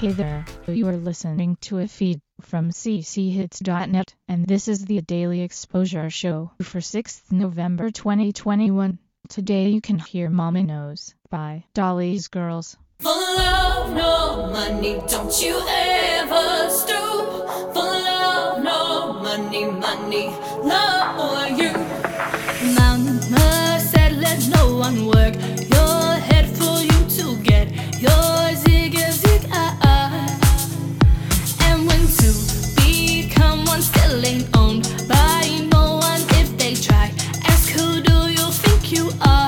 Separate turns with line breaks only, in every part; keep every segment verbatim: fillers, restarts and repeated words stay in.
Hey there, you are listening to a feed from c c hits dot net, and this is the Daily Exposure Show for sixth of November twenty twenty-one. Today you can hear Mama Knows by Dolly's Girls.
For love, no money, don't you ever stoop. For love, no money, money, love for you. Mama said let no one work your head for you to get your zig a zig ah ah. And when two become one, still ain't owned by no one. If they try, ask who do you think you are.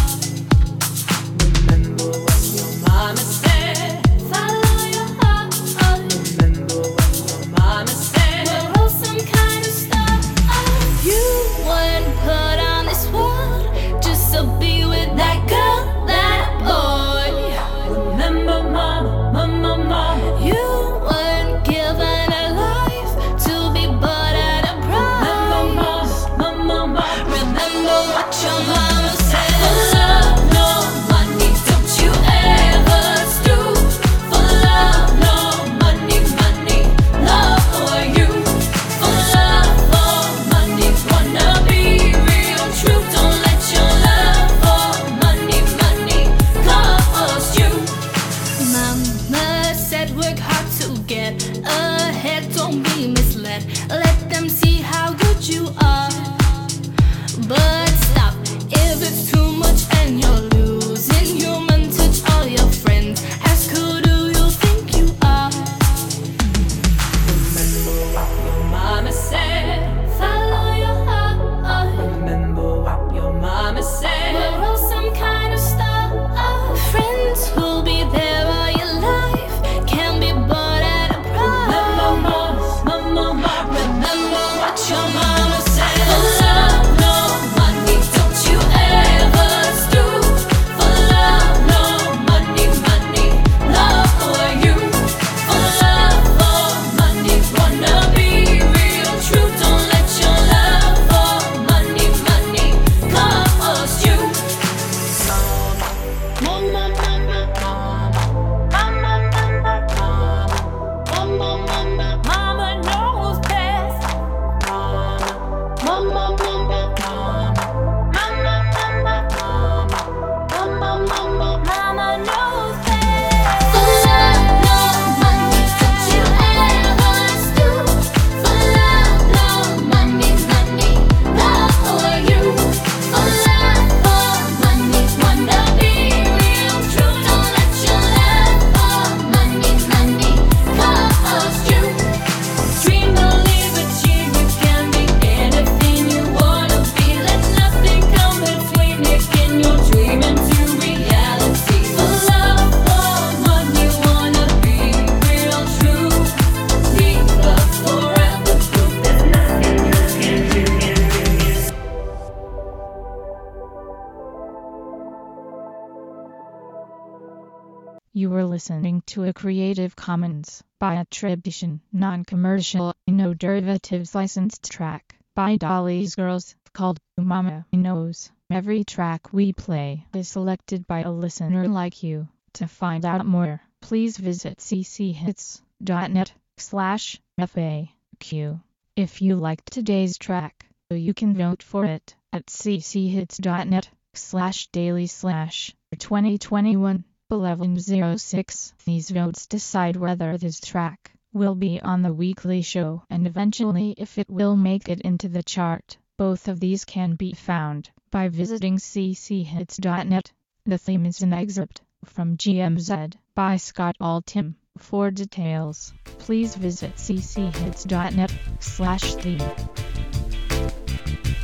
Remember what your mama said, follow your heart. Remember what your mama said, we're all some kind of star. You weren't put on this world just to be with that girl, that boy. Remember mama, mama, mama. You weren't given a life to be but at a price. Remember mama, mama. Remember what your mama said. For love, no money, don't you ever stoop. For love, no money, money, love for you. For love, for money, wanna be real true. Don't let your love for money, money cost you. Mama said work hard to get ahead, don't be misled. Let them see how good you are. But stop if it's too much and you're losing human touch. All your friends ask who do you think you are. Remember what your mama said, follow your heart. Remember what your mama said, we're all some kind of star. Friends who'll be there all your life can be bought at a price. Remember mama, mama, mama. Remember what your mama said. For love, no money, don't you ever stoop. For love, no money, money, love for you. For love, for money, wanna be real true. Don't let your love for money, money cost you. Mama, mama, mama, mama, mama, mama, mama, mama, mama knows best. Mama, mama, mama, mama, mama, mama, mama, mama knows best. For love, no money, don't you ever stoop. For love, no money, money, love for you. For love, for money, wanna be real true. Don't let your love for money, money cost you. Dream, believe, achieve, you can be anything you wanna be. Let nothing come between making your dream into reality. For love, for money, wanna be real true. Leave love forever proof. There's nothing you can do.
You were listening to a Creative Commons by attribution, non-commercial, no derivatives licensed track by Dolly's Girls called Mama Knows. Every track we play is selected by a listener like you. To find out more, please visit c c hits dot net slash F A Q. If you liked today's track, you can vote for it at c c hits dot net slash daily slash twenty twenty-one eleven oh six. These votes decide whether this track will be on the weekly show and eventually if it will make it into the chart. Both of these can be found by visiting c c hits dot net. The theme is an excerpt from G M Z by Scott Altham. For details, please visit c c hits dot net slash theme.